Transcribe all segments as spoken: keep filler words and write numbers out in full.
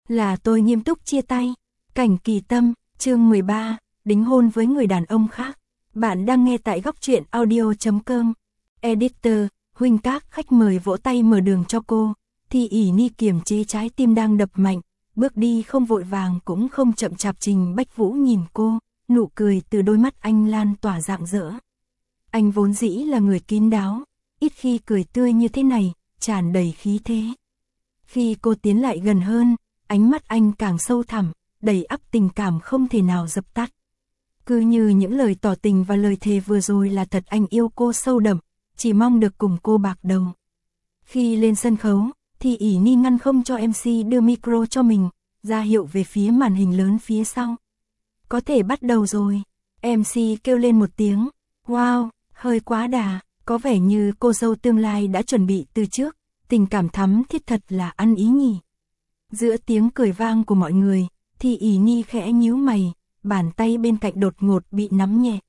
là tôi nghiêm túc chia tay. Cảnh Kỳ Tâm, chương mười ba, đính hôn với người đàn ông khác. Bạn đang nghe tại góc truyện audio chấm com. Editor, huynh các khách mời vỗ tay mở đường cho cô. Thì ỉ ni kiềm chế trái tim đang đập mạnh, bước đi không vội vàng cũng không chậm chạp. Trình Bách Vũ nhìn cô, nụ cười từ đôi mắt anh lan tỏa rạng rỡ. Anh vốn dĩ là người kín đáo, ít khi cười tươi như thế này, tràn đầy khí thế. Khi cô tiến lại gần hơn, ánh mắt anh càng sâu thẳm, đầy ắp tình cảm không thể nào dập tắt. Cứ như những lời tỏ tình và lời thề vừa rồi là thật, anh yêu cô sâu đậm, chỉ mong được cùng cô bạc đầu. Khi lên sân khấu, thì ỉ ni ngăn không cho em xê đưa micro cho mình, ra hiệu về phía màn hình lớn phía sau. Có thể bắt đầu rồi. em xê kêu lên một tiếng. Wow, hơi quá đà, có vẻ như cô dâu tương lai đã chuẩn bị từ trước, tình cảm thắm thiết thật là ăn ý nhỉ. Giữa tiếng cười vang của mọi người, thì ỉ ni khẽ nhíu mày, bàn tay bên cạnh đột ngột bị nắm nhẹ.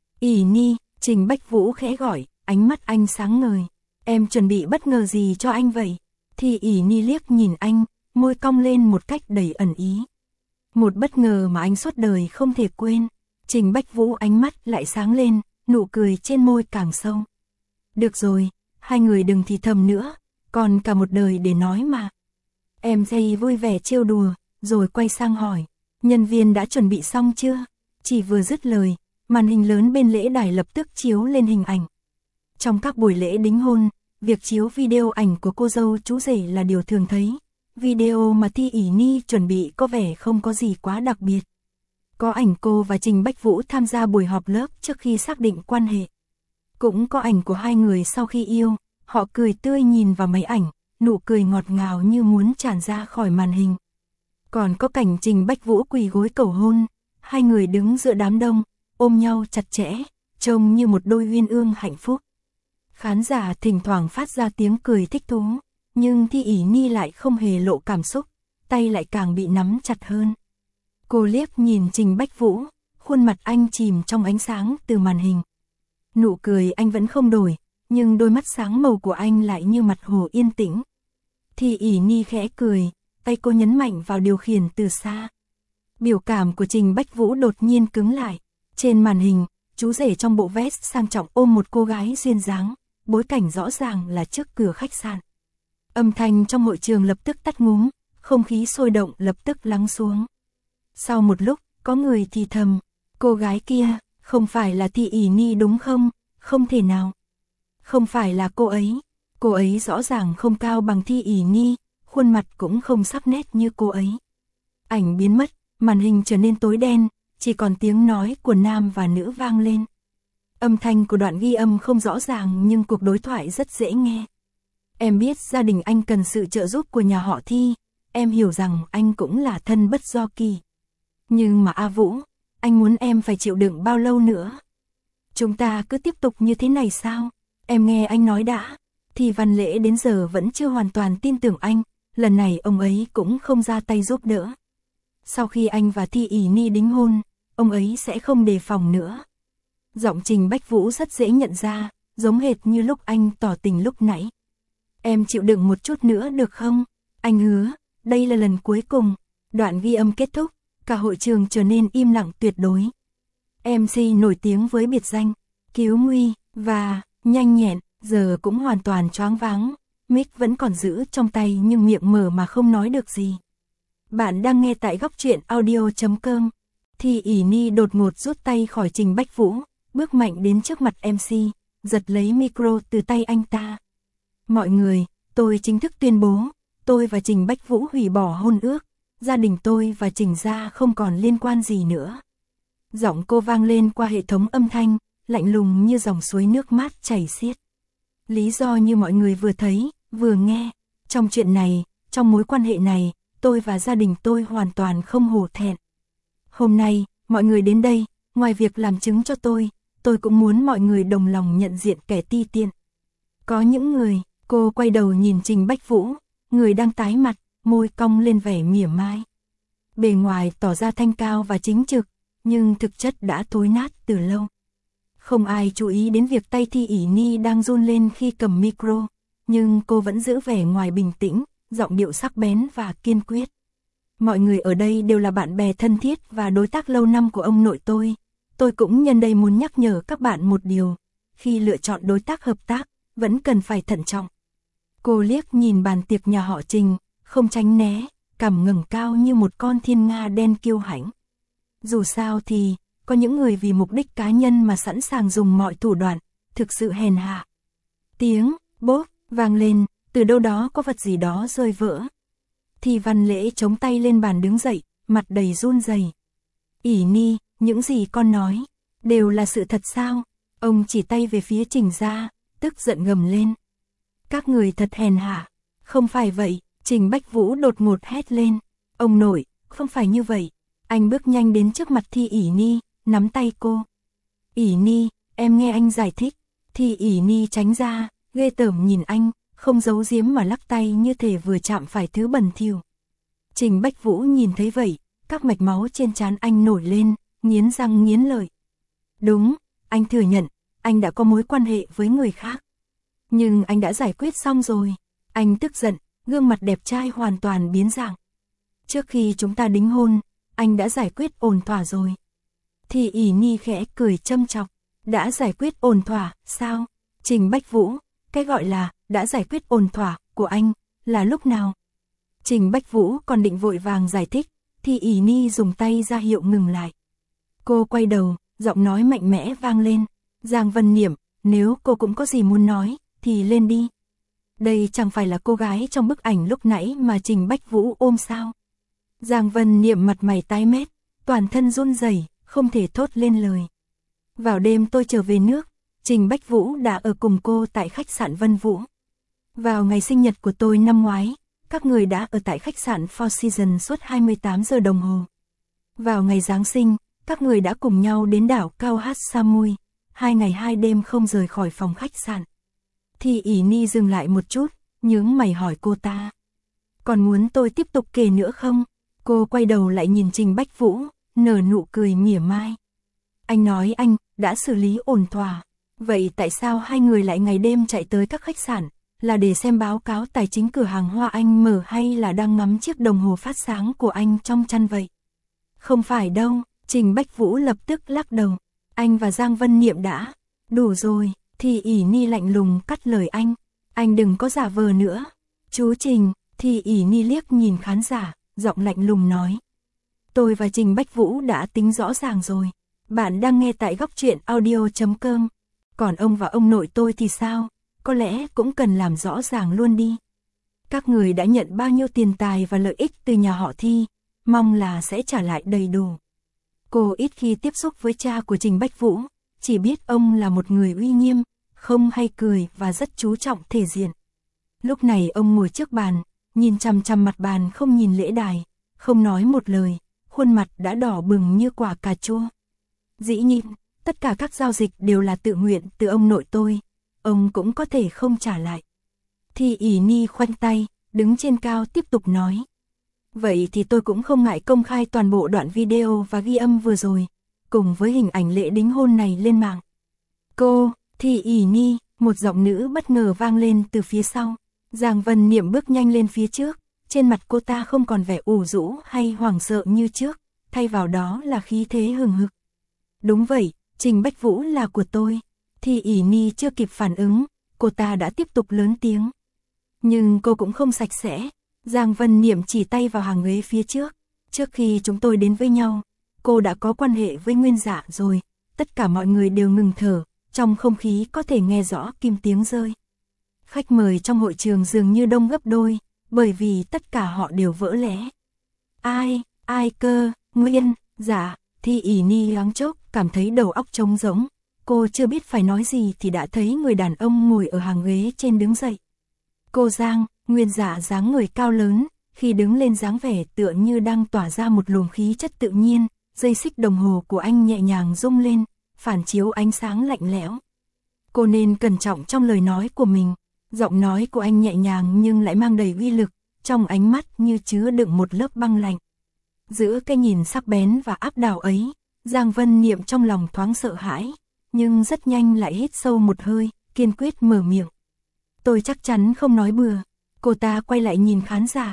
ỉ ni, Trình Bách Vũ khẽ gọi, ánh mắt anh sáng ngời. Em chuẩn bị bất ngờ gì cho anh vậy? Thì ỉ ni liếc nhìn anh, môi cong lên một cách đầy ẩn ý. Một bất ngờ mà anh suốt đời không thể quên. Trình Bách Vũ ánh mắt lại sáng lên, nụ cười trên môi càng sâu. Được rồi, hai người đừng thì thầm nữa, còn cả một đời để nói mà. Em dây vui vẻ trêu đùa, rồi quay sang hỏi, nhân viên đã chuẩn bị xong chưa? Chỉ vừa dứt lời, màn hình lớn bên lễ đài lập tức chiếu lên hình ảnh. Trong các buổi lễ đính hôn, việc chiếu video ảnh của cô dâu chú rể là điều thường thấy. Video mà Thi ỉ ni chuẩn bị có vẻ không có gì quá đặc biệt. Có ảnh cô và Trình Bách Vũ tham gia buổi họp lớp trước khi xác định quan hệ. Cũng có ảnh của hai người sau khi yêu, họ cười tươi nhìn vào máy ảnh, nụ cười ngọt ngào như muốn tràn ra khỏi màn hình. Còn có cảnh Trình Bách Vũ quỳ gối cầu hôn, hai người đứng giữa đám đông, ôm nhau chặt chẽ, trông như một đôi uyên ương hạnh phúc. Khán giả thỉnh thoảng phát ra tiếng cười thích thú, nhưng Thi ỉ ni lại không hề lộ cảm xúc, tay lại càng bị nắm chặt hơn. Cô liếc nhìn Trình Bách Vũ, khuôn mặt anh chìm trong ánh sáng từ màn hình. Nụ cười anh vẫn không đổi, nhưng đôi mắt sáng màu của anh lại như mặt hồ yên tĩnh. Thi ỉ ni khẽ cười, tay cô nhấn mạnh vào điều khiển từ xa. Biểu cảm của Trình Bách Vũ đột nhiên cứng lại. Trên màn hình, chú rể trong bộ vest sang trọng ôm một cô gái duyên dáng, bối cảnh rõ ràng là trước cửa khách sạn. Âm thanh trong hội trường lập tức tắt ngúm, không khí sôi động lập tức lắng xuống. Sau một lúc, có người thì thầm, cô gái kia, không phải là Thi ỉ ni đúng không? Không thể nào. Không phải là cô ấy. Cô ấy rõ ràng không cao bằng Thi ỉ ni, khuôn mặt cũng không sắc nét như cô ấy. Ảnh biến mất, màn hình trở nên tối đen, chỉ còn tiếng nói của nam và nữ vang lên. Âm thanh của đoạn ghi âm không rõ ràng nhưng cuộc đối thoại rất dễ nghe. Em biết gia đình anh cần sự trợ giúp của nhà họ Thi, em hiểu rằng anh cũng là thân bất do kỳ. Nhưng mà A Vũ, anh muốn em phải chịu đựng bao lâu nữa? Chúng ta cứ tiếp tục như thế này sao? Em nghe anh nói đã. Thì Văn Lễ đến giờ vẫn chưa hoàn toàn tin tưởng anh, lần này ông ấy cũng không ra tay giúp đỡ. Sau khi anh và Thi ỉ ni đính hôn, ông ấy sẽ không đề phòng nữa. Giọng Trình Bách Vũ rất dễ nhận ra, giống hệt như lúc anh tỏ tình lúc nãy. Em chịu đựng một chút nữa được không? Anh hứa, đây là lần cuối cùng. Đoạn ghi âm kết thúc, cả hội trường trở nên im lặng tuyệt đối. em xê nổi tiếng với biệt danh cứu nguy và nhanh nhẹn, giờ cũng hoàn toàn choáng váng. Mic vẫn còn giữ trong tay nhưng miệng mở mà không nói được gì. Bạn đang nghe tại góc truyện audio chấm com. Thì ỉ ni đột ngột rút tay khỏi Trình Bách Vũ, bước mạnh đến trước mặt em xê, giật lấy micro từ tay anh ta. Mọi người, tôi chính thức tuyên bố, tôi và Trình Bách Vũ hủy bỏ hôn ước, gia đình tôi và Trình gia không còn liên quan gì nữa. Giọng cô vang lên qua hệ thống âm thanh, lạnh lùng như dòng suối nước mát chảy xiết. Lý do như mọi người vừa thấy, vừa nghe, trong chuyện này, trong mối quan hệ này, tôi và gia đình tôi hoàn toàn không hổ thẹn. Hôm nay, mọi người đến đây, ngoài việc làm chứng cho tôi, tôi cũng muốn mọi người đồng lòng nhận diện kẻ ti tiện. Có những người, cô quay đầu nhìn Trình Bách Vũ, người đang tái mặt, môi cong lên vẻ mỉa mai. Bề ngoài tỏ ra thanh cao và chính trực, nhưng thực chất đã thối nát từ lâu. Không ai chú ý đến việc tay Thi ỉ ni đang run lên khi cầm micro, nhưng cô vẫn giữ vẻ ngoài bình tĩnh, giọng điệu sắc bén và kiên quyết. Mọi người ở đây đều là bạn bè thân thiết và đối tác lâu năm của ông nội tôi. Tôi cũng nhân đây muốn nhắc nhở các bạn một điều. Khi lựa chọn đối tác hợp tác, vẫn cần phải thận trọng. Cô liếc nhìn bàn tiệc nhà họ Trình, không tránh né, cằm ngẩng cao như một con thiên nga đen kiêu hãnh. Dù sao thì, có những người vì mục đích cá nhân mà sẵn sàng dùng mọi thủ đoạn, thực sự hèn hạ. Tiếng bốp vang lên, từ đâu đó có vật gì đó rơi vỡ. Thì Văn Lễ chống tay lên bàn đứng dậy, mặt đầy run rẩy. "Ỷ Ni, những gì con nói, đều là sự thật sao?" Ông chỉ tay về phía Trình gia, tức giận gầm lên. "Các người thật hèn hạ." "Không phải vậy," Trình Bách Vũ đột ngột hét lên. "Ông nội, không phải như vậy." Anh bước nhanh đến trước mặt Thi Ỷ Ni, nắm tay cô. "Ỷ Ni, em nghe anh giải thích." Thi Ỷ Ni tránh ra, ghê tởm nhìn anh, không giấu giếm mà lắc tay như thể vừa chạm phải thứ bẩn thỉu. Trình Bách Vũ nhìn thấy vậy, các mạch máu trên trán anh nổi lên, nghiến răng nghiến lợi. Đúng, anh thừa nhận, anh đã có mối quan hệ với người khác. Nhưng anh đã giải quyết xong rồi. Anh tức giận, gương mặt đẹp trai hoàn toàn biến dạng. Trước khi chúng ta đính hôn, anh đã giải quyết ổn thỏa rồi. Thì Ỷ Ni khẽ cười châm chọc. Đã giải quyết ổn thỏa, sao? Trình Bách Vũ, cái gọi là đã giải quyết ổn thỏa của anh là lúc nào? Trình Bách Vũ còn định vội vàng giải thích, thì Ỷ Ni dùng tay ra hiệu ngừng lại. Cô quay đầu, giọng nói mạnh mẽ vang lên. Giang Vân Niệm, nếu cô cũng có gì muốn nói, thì lên đi. Đây chẳng phải là cô gái trong bức ảnh lúc nãy mà Trình Bách Vũ ôm sao? Giang Vân Niệm mặt mày tái mét, toàn thân run rẩy, không thể thốt lên lời. Vào đêm tôi trở về nước, Trình Bách Vũ đã ở cùng cô tại khách sạn Vân Vũ. Vào ngày sinh nhật của tôi năm ngoái, các người đã ở tại khách sạn Four Seasons suốt hai mươi tám giờ đồng hồ. Vào ngày Giáng sinh, các người đã cùng nhau đến đảo Khao Hát Samui, hai ngày hai đêm không rời khỏi phòng khách sạn. Thì Ỷ Ni dừng lại một chút, nhướng mày hỏi cô ta. Còn muốn tôi tiếp tục kể nữa không? Cô quay đầu lại nhìn Trình Bách Vũ, nở nụ cười mỉa mai. Anh nói anh đã xử lý ổn thỏa. Vậy tại sao hai người lại ngày đêm chạy tới các khách sạn? Là để xem báo cáo tài chính cửa hàng hoa anh mở hay là đang ngắm chiếc đồng hồ phát sáng của anh trong chăn vậy? Không phải đâu, Trình Bách Vũ lập tức lắc đầu. Anh và Giang Vân Niệm đã. Đủ rồi, thì Ỷ Ni lạnh lùng cắt lời anh. Anh đừng có giả vờ nữa. Chú Trình, thì Ỷ Ni liếc nhìn khán giả, giọng lạnh lùng nói. Tôi và Trình Bách Vũ đã tính rõ ràng rồi. Bạn đang nghe tại góc truyện audio chấm com. Còn ông và ông nội tôi thì sao? Có lẽ cũng cần làm rõ ràng luôn đi. Các người đã nhận bao nhiêu tiền tài và lợi ích từ nhà họ Thi, mong là sẽ trả lại đầy đủ. Cô ít khi tiếp xúc với cha của Trình Bách Vũ, chỉ biết ông là một người uy nghiêm, không hay cười và rất chú trọng thể diện. Lúc này ông ngồi trước bàn, nhìn chằm chằm mặt bàn không nhìn lễ đài, không nói một lời, khuôn mặt đã đỏ bừng như quả cà chua. Dĩ nhiên, tất cả các giao dịch đều là tự nguyện từ ông nội tôi, ông cũng có thể không trả lại. Thì Ỷ Ni khoanh tay, đứng trên cao tiếp tục nói. Vậy thì tôi cũng không ngại công khai toàn bộ đoạn video và ghi âm vừa rồi, cùng với hình ảnh lễ đính hôn này lên mạng. Cô, Thì Ỷ Ni, một giọng nữ bất ngờ vang lên từ phía sau. Giang Vân Niệm bước nhanh lên phía trước, trên mặt cô ta không còn vẻ ủ rũ hay hoảng sợ như trước, thay vào đó là khí thế hừng hực. Đúng vậy, Trình Bách Vũ là của tôi. Thì Ỷ Ni chưa kịp phản ứng, cô ta đã tiếp tục lớn tiếng. Nhưng cô cũng không sạch sẽ. Giang Vân Niệm chỉ tay vào hàng ghế phía trước. Trước khi chúng tôi đến với nhau, cô đã có quan hệ với Nguyên Dạ rồi. Tất cả mọi người đều ngừng thở, trong không khí có thể nghe rõ kim tiếng rơi. Khách mời trong hội trường dường như đông gấp đôi, bởi vì tất cả họ đều vỡ lẽ. Ai, ai cơ, Nguyên Dạ. Thì Ỷ Ni loáng chốc cảm thấy đầu óc trống rỗng. Cô chưa biết phải nói gì thì đã thấy người đàn ông ngồi ở hàng ghế trên đứng dậy. Cô Giang, Nguyên Dạ dáng người cao lớn, khi đứng lên dáng vẻ tựa như đang tỏa ra một luồng khí chất tự nhiên, dây xích đồng hồ của anh nhẹ nhàng rung lên, phản chiếu ánh sáng lạnh lẽo. Cô nên cẩn trọng trong lời nói của mình, giọng nói của anh nhẹ nhàng nhưng lại mang đầy uy lực, trong ánh mắt như chứa đựng một lớp băng lạnh. Giữa cái nhìn sắc bén và áp đảo ấy, Giang Vân Niệm trong lòng thoáng sợ hãi, nhưng rất nhanh lại hít sâu một hơi, kiên quyết mở miệng. Tôi chắc chắn không nói bừa. Cô ta quay lại nhìn khán giả,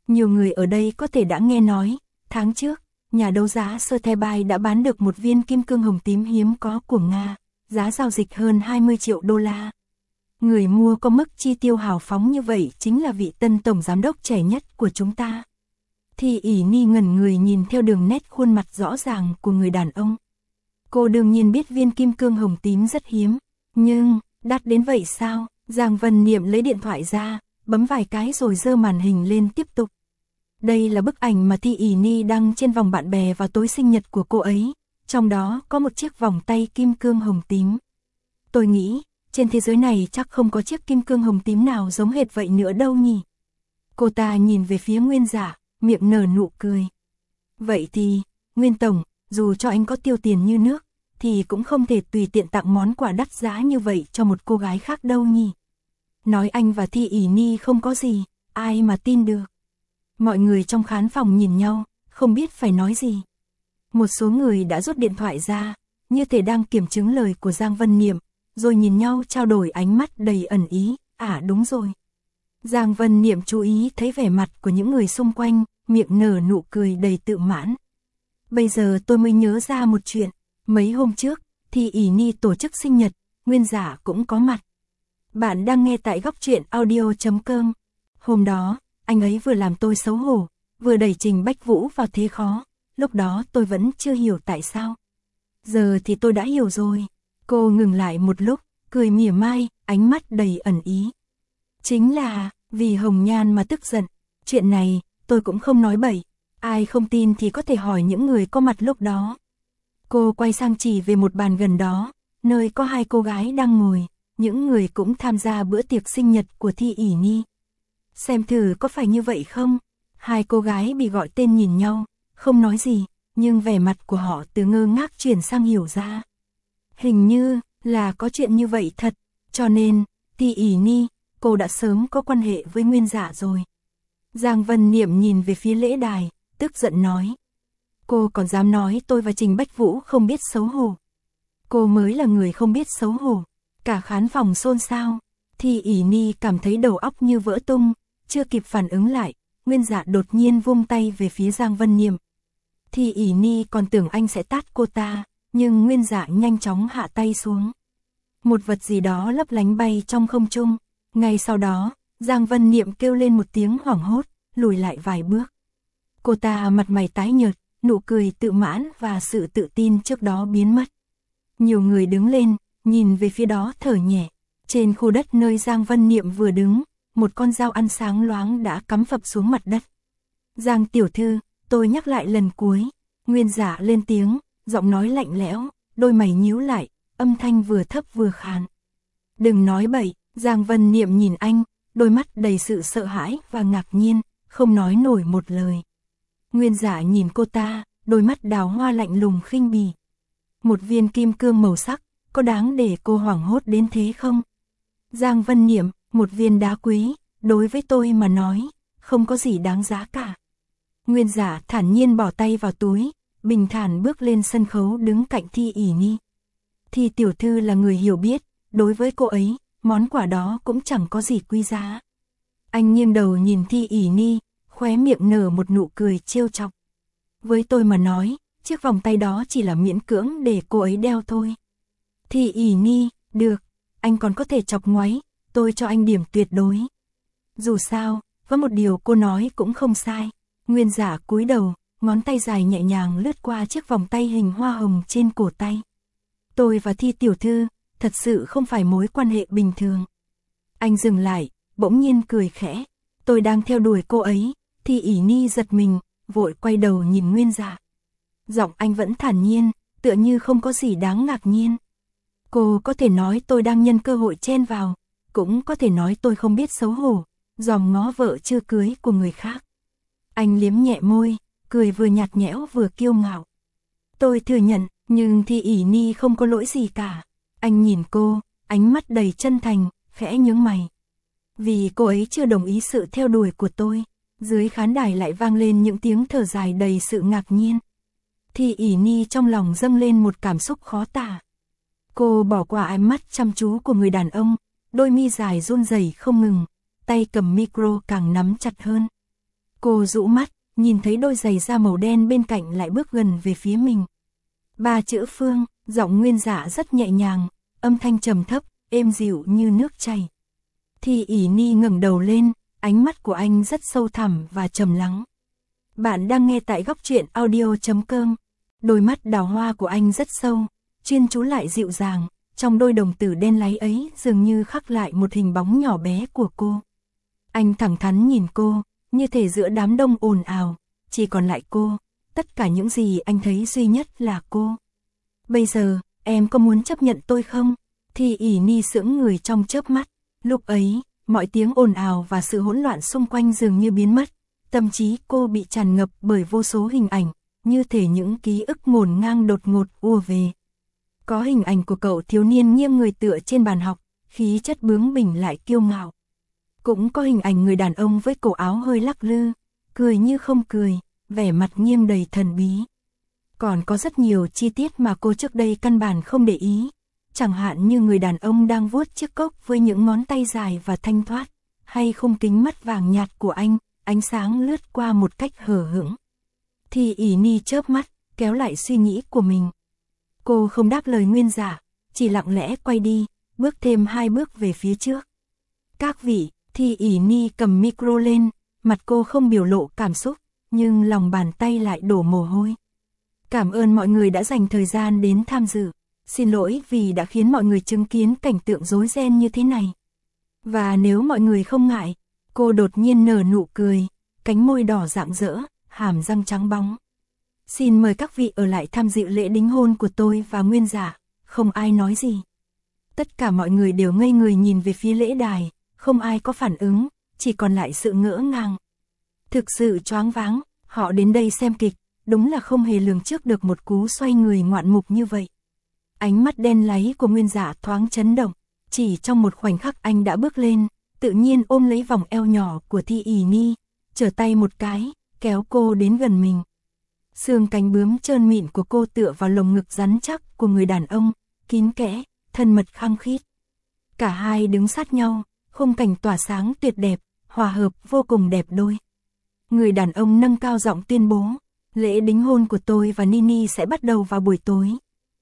Nhiều người ở đây có thể đã nghe nói, tháng trước, nhà đấu giá Sotheby đã bán được một viên kim cương hồng tím hiếm có của Nga, giá giao dịch hơn hai mươi triệu đô la. Người mua có mức chi tiêu hào phóng như vậy chính là vị tân tổng giám đốc trẻ nhất của chúng ta. Thì ỉ ni ngẩn người nhìn theo đường nét khuôn mặt rõ ràng của người đàn ông. Cô đương nhiên biết viên kim cương hồng tím rất hiếm, nhưng, đắt đến vậy sao? Giang Vân Niệm lấy điện thoại ra, bấm vài cái rồi giơ màn hình lên tiếp tục. Đây là bức ảnh mà Thi ỉ ni đăng trên vòng bạn bè vào tối sinh nhật của cô ấy, trong đó có một chiếc vòng tay kim cương hồng tím. Tôi nghĩ, trên thế giới này chắc không có chiếc kim cương hồng tím nào giống hệt vậy nữa đâu nhỉ. Cô ta nhìn về phía Nguyên Dạ, miệng nở nụ cười. Vậy thì, Nguyên Tổng, dù cho anh có tiêu tiền như nước, thì cũng không thể tùy tiện tặng món quà đắt giá như vậy cho một cô gái khác đâu nhỉ. Nói anh và Thi ỉ ni không có gì, ai mà tin được. Mọi người trong khán phòng nhìn nhau, không biết phải nói gì. Một số người đã rút điện thoại ra, như thể đang kiểm chứng lời của Giang Vân Niệm, rồi nhìn nhau trao đổi ánh mắt đầy ẩn ý. À đúng rồi. Giang Vân Niệm chú ý thấy vẻ mặt của những người xung quanh, miệng nở nụ cười đầy tự mãn. Bây giờ tôi mới nhớ ra một chuyện, mấy hôm trước, Thi ỉ ni tổ chức sinh nhật, Nguyên Dạ cũng có mặt. Bạn đang nghe tại góc truyện audio chấm com. Hôm đó, anh ấy vừa làm tôi xấu hổ, vừa đẩy Trình Bách Vũ vào thế khó, lúc đó tôi vẫn chưa hiểu tại sao. Giờ thì tôi đã hiểu rồi. Cô ngừng lại một lúc, cười mỉa mai, ánh mắt đầy ẩn ý. Chính là, vì Hồng Nhan mà tức giận, chuyện này, tôi cũng không nói bậy, ai không tin thì có thể hỏi những người có mặt lúc đó. Cô quay sang chỉ về một bàn gần đó, nơi có hai cô gái đang ngồi, những người cũng tham gia bữa tiệc sinh nhật của Thi ỉ ni. Xem thử có phải như vậy không? Hai cô gái bị gọi tên nhìn nhau, không nói gì, nhưng vẻ mặt của họ từ ngơ ngác chuyển sang hiểu ra. Hình như là có chuyện như vậy thật, cho nên, Thi ỉ ni, cô đã sớm có quan hệ với Nguyên Dạ rồi. Giang Vân Niệm nhìn về phía lễ đài, tức giận nói. Cô còn dám nói tôi và Trình Bách Vũ không biết xấu hổ. Cô mới là người không biết xấu hổ. Cả khán phòng xôn xao. Thi ỉ ni cảm thấy đầu óc như vỡ tung, chưa kịp phản ứng lại, Nguyên Dạ đột nhiên vung tay về phía Giang Vân Niệm. Thi ỉ ni còn tưởng anh sẽ tát cô ta, nhưng Nguyên Dạ nhanh chóng hạ tay xuống. Một vật gì đó lấp lánh bay trong không trung. Ngay sau đó, Giang Vân Niệm kêu lên một tiếng hoảng hốt, lùi lại vài bước. Cô ta mặt mày tái nhợt, nụ cười tự mãn và sự tự tin trước đó biến mất. Nhiều người đứng lên, nhìn về phía đó thở nhẹ. Trên khu đất nơi Giang Vân Niệm vừa đứng, một con dao ăn sáng loáng đã cắm phập xuống mặt đất. Giang tiểu thư, tôi nhắc lại lần cuối. Nguyên Dạ lên tiếng, giọng nói lạnh lẽo, đôi mày nhíu lại, âm thanh vừa thấp vừa khàn. Đừng nói bậy. Giang Vân Niệm nhìn anh, đôi mắt đầy sự sợ hãi và ngạc nhiên, không nói nổi một lời. Nguyên Dạ nhìn cô ta, đôi mắt đào hoa lạnh lùng khinh bỉ. Một viên kim cương màu sắc, có đáng để cô hoảng hốt đến thế không? Giang Vân Niệm, một viên đá quý, đối với tôi mà nói, không có gì đáng giá cả. Nguyên Dạ thản nhiên bỏ tay vào túi, bình thản bước lên sân khấu đứng cạnh Thi ỉ ni. Thi tiểu thư là người hiểu biết, đối với cô ấy, món quà đó cũng chẳng có gì quý giá. Anh nghiêng đầu nhìn Thi ỉ ni, khóe miệng nở một nụ cười trêu chọc. Với tôi mà nói, chiếc vòng tay đó chỉ là miễn cưỡng để cô ấy đeo thôi. Thi ỉ ni, được, anh còn có thể chọc ngoáy, tôi cho anh điểm tuyệt đối. Dù sao, có một điều cô nói cũng không sai. Nguyên Dạ cúi đầu, ngón tay dài nhẹ nhàng lướt qua chiếc vòng tay hình hoa hồng trên cổ tay. Tôi và Thi tiểu thư, thật sự không phải mối quan hệ bình thường. Anh dừng lại, bỗng nhiên cười khẽ. Tôi đang theo đuổi cô ấy. Thi ỉ ni giật mình, vội quay đầu nhìn Nguyên Dạ. Giọng anh vẫn thản nhiên, tựa như không có gì đáng ngạc nhiên. Cô có thể nói tôi đang nhân cơ hội chen vào, cũng có thể nói tôi không biết xấu hổ, dòm ngó vợ chưa cưới của người khác. Anh liếm nhẹ môi, cười vừa nhạt nhẽo vừa kiêu ngạo. Tôi thừa nhận, nhưng Thi ỉ ni không có lỗi gì cả. Anh nhìn cô, ánh mắt đầy chân thành, khẽ nhướng mày. Vì cô ấy chưa đồng ý sự theo đuổi của tôi. Dưới khán đài lại vang lên những tiếng thở dài đầy sự ngạc nhiên. Thi ỉ ni trong lòng dâng lên một cảm xúc khó tả. Cô bỏ qua ánh mắt chăm chú của người đàn ông, đôi mi dài run rẩy không ngừng, tay cầm micro càng nắm chặt hơn. Cô rũ mắt, nhìn thấy đôi giày da màu đen bên cạnh lại bước gần về phía mình. Ba chữ Phương, giọng Nguyên Dạ rất nhẹ nhàng, âm thanh trầm thấp, êm dịu như nước chảy. Thi ỉ ni ngẩng đầu lên, ánh mắt của anh rất sâu thẳm và trầm lắng. Bạn đang nghe tại góc truyện audio.com. Đôi mắt đào hoa của anh rất sâu, chuyên chú lại dịu dàng, trong đôi đồng tử đen láy ấy dường như khắc lại một hình bóng nhỏ bé của cô. Anh thẳng thắn nhìn cô, như thể giữa đám đông ồn ào, chỉ còn lại cô, tất cả những gì anh thấy duy nhất là cô. Bây giờ, em có muốn chấp nhận tôi không? Thi ỉ ni sững người trong chớp mắt, lúc ấy, mọi tiếng ồn ào và sự hỗn loạn xung quanh dường như biến mất, tâm trí cô bị tràn ngập bởi vô số hình ảnh, như thể những ký ức ngổn ngang đột ngột ùa về. Có hình ảnh của cậu thiếu niên nghiêng người tựa trên bàn học, khí chất bướng bỉnh lại kiêu ngạo. Cũng có hình ảnh người đàn ông với cổ áo hơi lắc lư, cười như không cười, vẻ mặt nghiêm đầy thần bí. Còn có rất nhiều chi tiết mà cô trước đây căn bản không để ý, chẳng hạn như người đàn ông đang vuốt chiếc cốc với những ngón tay dài và thanh thoát, hay khung kính mắt vàng nhạt của anh, ánh sáng lướt qua một cách hờ hững. Thì ỉ ni chớp mắt, kéo lại suy nghĩ của mình. Cô không đáp lời Nguyên Dạ, chỉ lặng lẽ quay đi, bước thêm hai bước về phía trước. Các vị, Thi ỉ ni cầm micro lên, mặt cô không biểu lộ cảm xúc, nhưng lòng bàn tay lại đổ mồ hôi. Cảm ơn mọi người đã dành thời gian đến tham dự. Xin lỗi vì đã khiến mọi người chứng kiến cảnh tượng rối ren như thế này. Và nếu mọi người không ngại, cô đột nhiên nở nụ cười, cánh môi đỏ rạng rỡ, hàm răng trắng bóng. Xin mời các vị ở lại tham dự lễ đính hôn của tôi và Nguyên Dạ. Không ai nói gì. Tất cả mọi người đều ngây người nhìn về phía lễ đài, không ai có phản ứng, chỉ còn lại sự ngỡ ngàng. Thực sự choáng váng, họ đến đây xem kịch, đúng là không hề lường trước được một cú xoay người ngoạn mục như vậy. Ánh mắt đen láy của Nguyên Dạ thoáng chấn động, chỉ trong một khoảnh khắc anh đã bước lên, tự nhiên ôm lấy vòng eo nhỏ của Thi ỉ ni, trở tay một cái, kéo cô đến gần mình. Xương cánh bướm trơn mịn của cô tựa vào lồng ngực rắn chắc của người đàn ông, kín kẽ, thân mật khăng khít. Cả hai đứng sát nhau, khung cảnh tỏa sáng tuyệt đẹp, hòa hợp vô cùng đẹp đôi. Người đàn ông nâng cao giọng tuyên bố, lễ đính hôn của tôi và Nini sẽ bắt đầu vào buổi tối.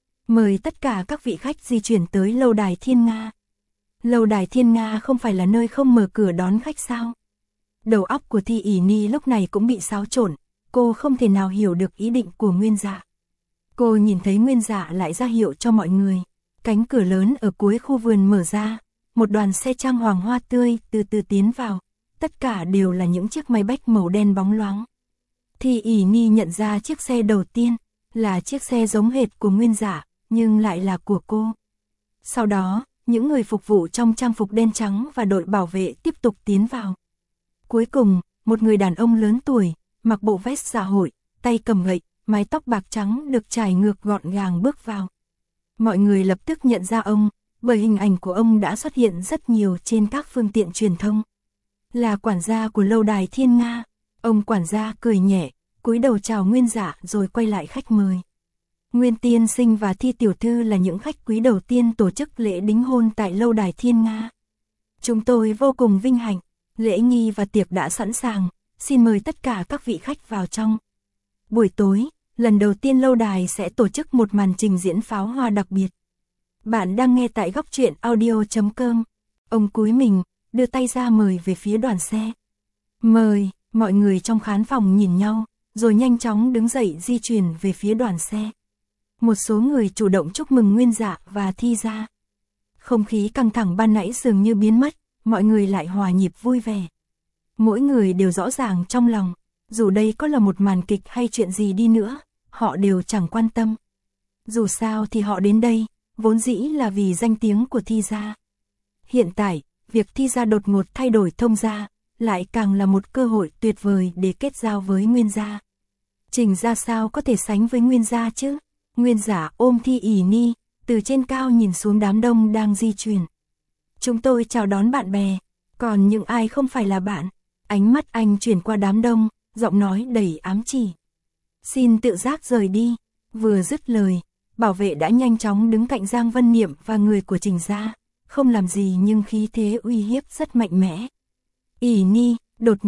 Mời tất cả các vị khách di chuyển tới lâu đài Thiên Nga. Lâu đài Thiên Nga không phải là nơi không mở cửa đón khách sao? Đầu óc của Thi ỉ ni lúc này cũng bị xáo trộn, cô không thể nào hiểu được ý định của Nguyên Dạ. Cô nhìn thấy Nguyên Dạ lại ra hiệu cho mọi người, cánh cửa lớn ở cuối khu vườn mở ra, một đoàn xe trang hoàng hoa tươi từ từ tiến vào, tất cả đều là những chiếc máy bách màu đen bóng loáng. Thi ỉ ni nhận ra chiếc xe đầu tiên, là chiếc xe giống hệt của Nguyên Dạ, nhưng lại là của cô. Sau đó, những người phục vụ trong trang phục đen trắng và đội bảo vệ tiếp tục tiến vào. Cuối cùng, một người đàn ông lớn tuổi, mặc bộ vest xã hội, tay cầm gậy, mái tóc bạc trắng được trải ngược gọn gàng bước vào. Mọi người lập tức nhận ra ông, bởi hình ảnh của ông đã xuất hiện rất nhiều trên các phương tiện truyền thông. Là quản gia của lâu đài Thiên Nga, ông quản gia cười nhẹ, cúi đầu chào Nguyên Dạ rồi quay lại khách mời. Nguyên tiên sinh và Thi tiểu thư là những khách quý đầu tiên tổ chức lễ đính hôn tại lâu đài Thiên Nga. Chúng tôi vô cùng vinh hạnh, lễ nghi và tiệc đã sẵn sàng, xin mời tất cả các vị khách vào trong. Buổi tối, lần đầu tiên lâu đài sẽ tổ chức một màn trình diễn pháo hoa đặc biệt. Bạn đang nghe tại góc truyện audio.com. Ông cúi mình, đưa tay ra mời về phía đoàn xe. Mời, mọi người trong khán phòng nhìn nhau, rồi nhanh chóng đứng dậy di chuyển về phía đoàn xe. Một số người chủ động chúc mừng Nguyên Dạ và Thi gia. Không khí căng thẳng ban nãy dường như biến mất, mọi người lại hòa nhịp vui vẻ. Mỗi người đều rõ ràng trong lòng, dù đây có là một màn kịch hay chuyện gì đi nữa, họ đều chẳng quan tâm. Dù sao thì họ đến đây, vốn dĩ là vì danh tiếng của Thi gia. Hiện tại, việc Thi gia đột ngột thay đổi thông gia, lại càng là một cơ hội tuyệt vời để kết giao với Nguyên gia. Trình gia sao có thể sánh với Nguyên gia chứ? Nguyên Dạ ôm Thi ỉ ni, từ trên cao nhìn xuống đám đông đang di chuyển. Chúng tôi chào đón bạn bè, còn những ai không phải là bạn. Ánh mắt anh chuyển qua đám đông, giọng nói đầy ám chỉ. Xin tự giác rời đi. Vừa dứt lời, bảo vệ đã nhanh chóng đứng cạnh Giang Vân Niệm và người của Trình gia, không làm gì nhưng khí thế uy hiếp rất mạnh mẽ. ỉ ni, đột nhiên,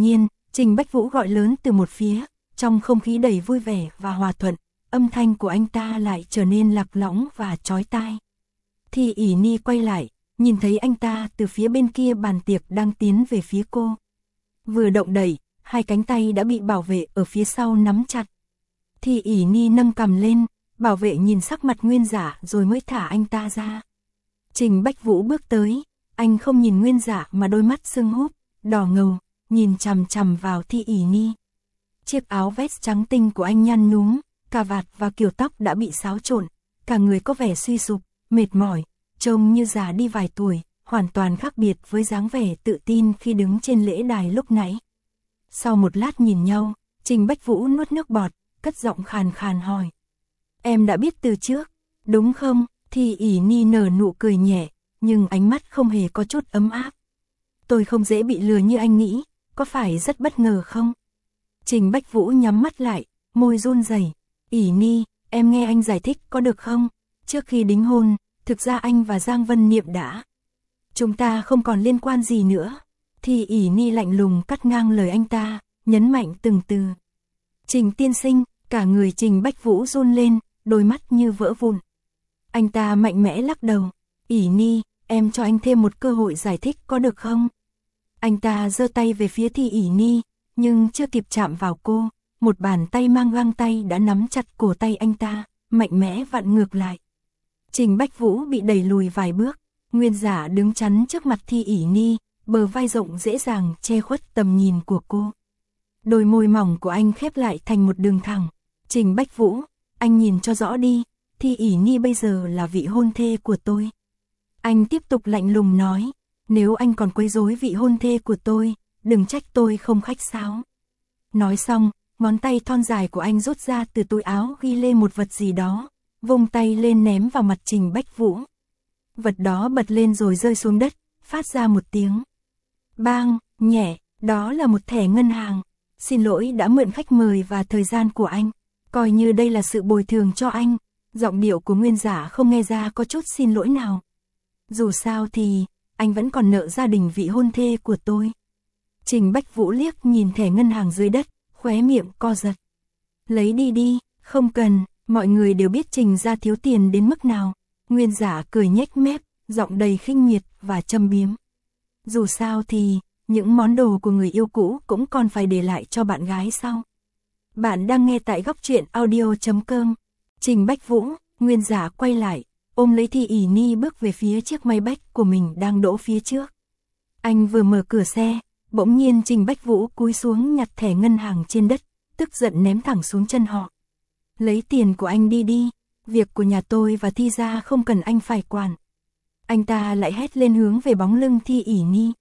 Trình Bách Vũ gọi lớn từ một phía, trong không khí đầy vui vẻ và hòa thuận, âm thanh của anh ta lại trở nên lạc lõng và chói tai. Thi ỉ ni quay lại, nhìn thấy anh ta từ phía bên kia bàn tiệc đang tiến về phía cô. Vừa động đẩy, hai cánh tay đã bị bảo vệ ở phía sau nắm chặt. Thi ỉ ni nâng cằm lên, bảo vệ nhìn sắc mặt Nguyên Giả rồi mới thả anh ta ra. Trình Bách Vũ bước tới, anh không nhìn Nguyên Giả mà đôi mắt sưng húp, đỏ ngầu, nhìn chằm chằm vào Thi ỉ ni. Chiếc áo vest trắng tinh của anh nhăn nhúm, cà vạt và kiểu tóc đã bị xáo trộn, cả người có vẻ suy sụp, mệt mỏi, trông như già đi vài tuổi, hoàn toàn khác biệt với dáng vẻ tự tin khi đứng trên lễ đài lúc nãy. Sau một lát nhìn nhau, Trình Bách Vũ nuốt nước bọt, cất giọng khàn khàn hỏi. Em đã biết từ trước, đúng không? Thi ỉ ni nở nụ cười nhẹ, nhưng ánh mắt không hề có chút ấm áp. Tôi không dễ bị lừa như anh nghĩ, có phải rất bất ngờ không? Trình Bách Vũ nhắm mắt lại, môi run rẩy. ỉ ni, em nghe anh giải thích có được không? Trước khi đính hôn, thực ra anh và Giang Vân Niệm đã. Chúng ta không còn liên quan gì nữa. Thi ỉ ni lạnh lùng cắt ngang lời anh ta, nhấn mạnh từng từ. Trình tiên sinh, cả người Trình Bách Vũ run lên, đôi mắt như vỡ vụn. Anh ta mạnh mẽ lắc đầu. ỉ ni, em cho anh thêm một cơ hội giải thích có được không? Anh ta giơ tay về phía Thi ỉ ni, nhưng chưa kịp chạm vào cô, một bàn tay mang găng tay đã nắm chặt cổ tay anh ta, mạnh mẽ vặn ngược lại. Trình Bách Vũ bị đẩy lùi vài bước, Nguyên Giả đứng chắn trước mặt Thi ỉ ni, bờ vai rộng dễ dàng che khuất tầm nhìn của cô. Đôi môi mỏng của anh khép lại thành một đường thẳng. Trình Bách Vũ, anh nhìn cho rõ đi, Thi ỉ ni bây giờ là vị hôn thê của tôi. Anh tiếp tục lạnh lùng nói, nếu anh còn quấy rối vị hôn thê của tôi, đừng trách tôi không khách sáo. Nói xong, ngón tay thon dài của anh rút ra từ túi áo ghi lê một vật gì đó, vung tay lên ném vào mặt Trình Bách Vũ. Vật đó bật lên rồi rơi xuống đất, phát ra một tiếng bang, nhẹ, đó là một thẻ ngân hàng. Xin lỗi đã mượn khách mời và thời gian của anh, coi như đây là sự bồi thường cho anh. Giọng điệu của Nguyên Giả không nghe ra có chút xin lỗi nào. Dù sao thì, anh vẫn còn nợ gia đình vị hôn thê của tôi. Trình Bách Vũ liếc nhìn thẻ ngân hàng dưới đất, khóe miệng co giật. Lấy đi đi, không cần, mọi người đều biết Trình gia thiếu tiền đến mức nào. Nguyên Giả cười nhếch mép, giọng đầy khinh miệt và châm biếm. Dù sao thì, những món đồ của người yêu cũ cũng còn phải để lại cho bạn gái sau. Bạn đang nghe tại góc truyện audio chấm com. Trình Bách Vũ, Nguyên Giả quay lại, ôm lấy Thi ỉ ni bước về phía chiếc Maybach của mình đang đỗ phía trước. Anh vừa mở cửa xe, bỗng nhiên Trình Bách Vũ cúi xuống nhặt thẻ ngân hàng trên đất, tức giận ném thẳng xuống chân họ. Lấy tiền của anh đi đi, việc của nhà tôi và Thi gia không cần anh phải quản. Anh ta lại hét lên hướng về bóng lưng Thi ỉ ni.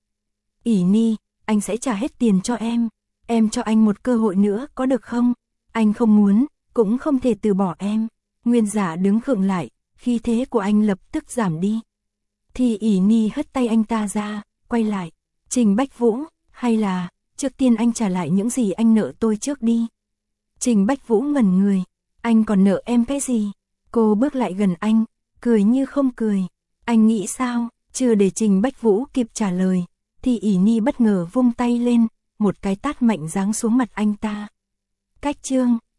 ỉ ni, anh sẽ trả hết tiền cho em, em cho anh một cơ hội nữa có được không? Anh không muốn, cũng không thể từ bỏ em. Nguyên Giả đứng khựng lại, khí thế của anh lập tức giảm đi. Thi ỉ ni hất tay anh ta ra, quay lại. Trình Bách Vũ, hay là, trước tiên anh trả lại những gì anh nợ tôi trước đi. Trình Bách Vũ ngẩn người, anh còn nợ em cái gì? Cô bước lại gần anh, cười như không cười. Anh nghĩ sao? Chưa để Trình Bách Vũ kịp trả lời, Thi ỉ ni bất ngờ vung tay lên, một cái tát mạnh giáng xuống mặt anh ta. Cách chương